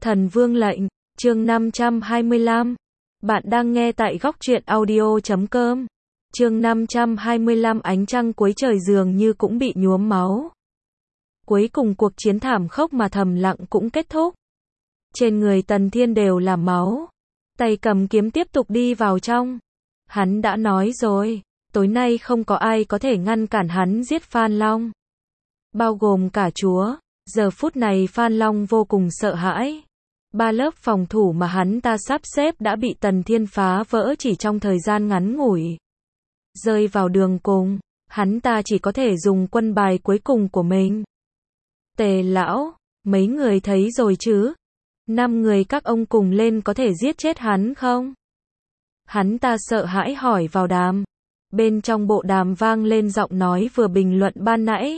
Thần Vương lệnh, chương 525. Bạn đang nghe tại góc truyện audio.com. Chương 525 ánh trăng cuối trời dường như cũng bị nhuốm máu. Cuối cùng cuộc chiến thảm khốc mà thầm lặng cũng kết thúc. Trên người Tần Thiên đều là máu. Tay cầm kiếm tiếp tục đi vào trong. Hắn đã nói rồi, tối nay không có ai có thể ngăn cản hắn giết Phan Long. Bao gồm cả chúa. Giờ phút này Phan Long vô cùng sợ hãi. 3 lớp phòng thủ mà hắn ta sắp xếp đã bị Tần Thiên phá vỡ chỉ trong thời gian ngắn ngủi. Rơi vào đường cùng, hắn ta chỉ có thể dùng quân bài cuối cùng của mình. Tề lão, mấy người thấy rồi chứ? 5 người các ông cùng lên có thể giết chết hắn không? Hắn ta sợ hãi hỏi vào đàm. Bên trong bộ đàm vang lên giọng nói vừa bình luận ban nãy.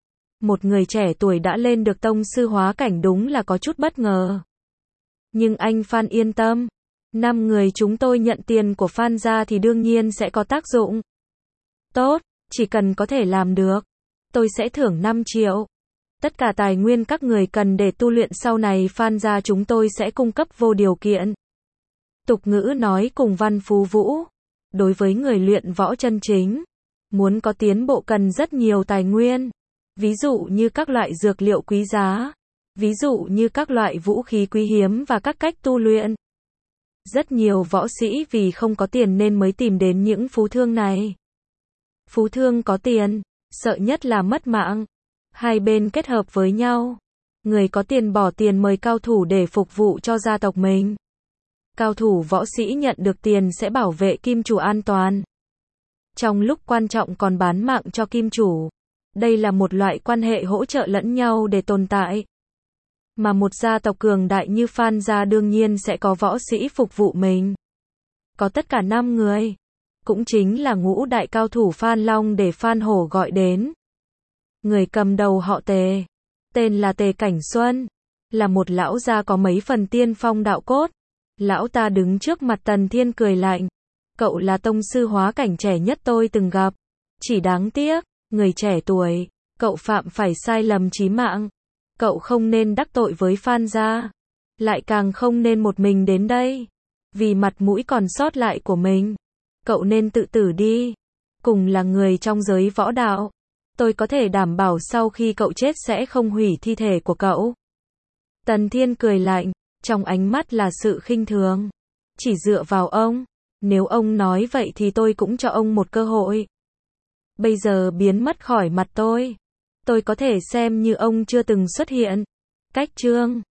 Một người trẻ tuổi đã lên được tông sư hóa cảnh đúng là có chút bất ngờ. Nhưng anh Phan yên tâm. 5 người chúng tôi nhận tiền của Phan ra thì đương nhiên sẽ có tác dụng. Tốt, chỉ cần có thể làm được. Tôi sẽ thưởng 5 triệu. Tất cả tài nguyên các người cần để tu luyện sau này Phan ra chúng tôi sẽ cung cấp vô điều kiện. Tục ngữ nói cùng Văn Phú Vũ. Đối với người luyện võ chân chính, muốn có tiến bộ cần rất nhiều tài nguyên. Ví dụ như các loại dược liệu quý giá. Ví dụ như các loại vũ khí quý hiếm và các cách tu luyện. Rất nhiều võ sĩ vì không có tiền nên mới tìm đến những phú thương này. Phú thương có tiền, sợ nhất là mất mạng. Hai bên kết hợp với nhau. Người có tiền bỏ tiền mời cao thủ để phục vụ cho gia tộc mình. Cao thủ võ sĩ nhận được tiền sẽ bảo vệ kim chủ an toàn. Trong lúc quan trọng còn bán mạng cho kim chủ. Đây là một loại quan hệ hỗ trợ lẫn nhau để tồn tại. Mà một gia tộc cường đại như Phan gia đương nhiên sẽ có võ sĩ phục vụ mình. Có tất cả 5 người. Cũng chính là ngũ đại cao thủ Phan Long để Phan Hổ gọi đến. Người cầm đầu họ Tề. Tên là Tề Cảnh Xuân. Là một lão gia có mấy phần tiên phong đạo cốt. Lão ta đứng trước mặt Tần Thiên cười lạnh. Cậu là tông sư hóa cảnh trẻ nhất tôi từng gặp. Chỉ đáng tiếc, người trẻ tuổi, cậu phạm phải sai lầm chí mạng. Cậu không nên đắc tội với Phan gia. Lại càng không nên một mình đến đây. Vì mặt mũi còn sót lại của mình. Cậu nên tự tử đi. Cùng là người trong giới võ đạo. Tôi có thể đảm bảo sau khi cậu chết sẽ không hủy thi thể của cậu. Tần Thiên cười lạnh. Trong ánh mắt là sự khinh thường. Chỉ dựa vào ông. Nếu ông nói vậy thì tôi cũng cho ông một cơ hội. Bây giờ biến mất khỏi mặt tôi. Tôi có thể xem như ông chưa từng xuất hiện. Cách chương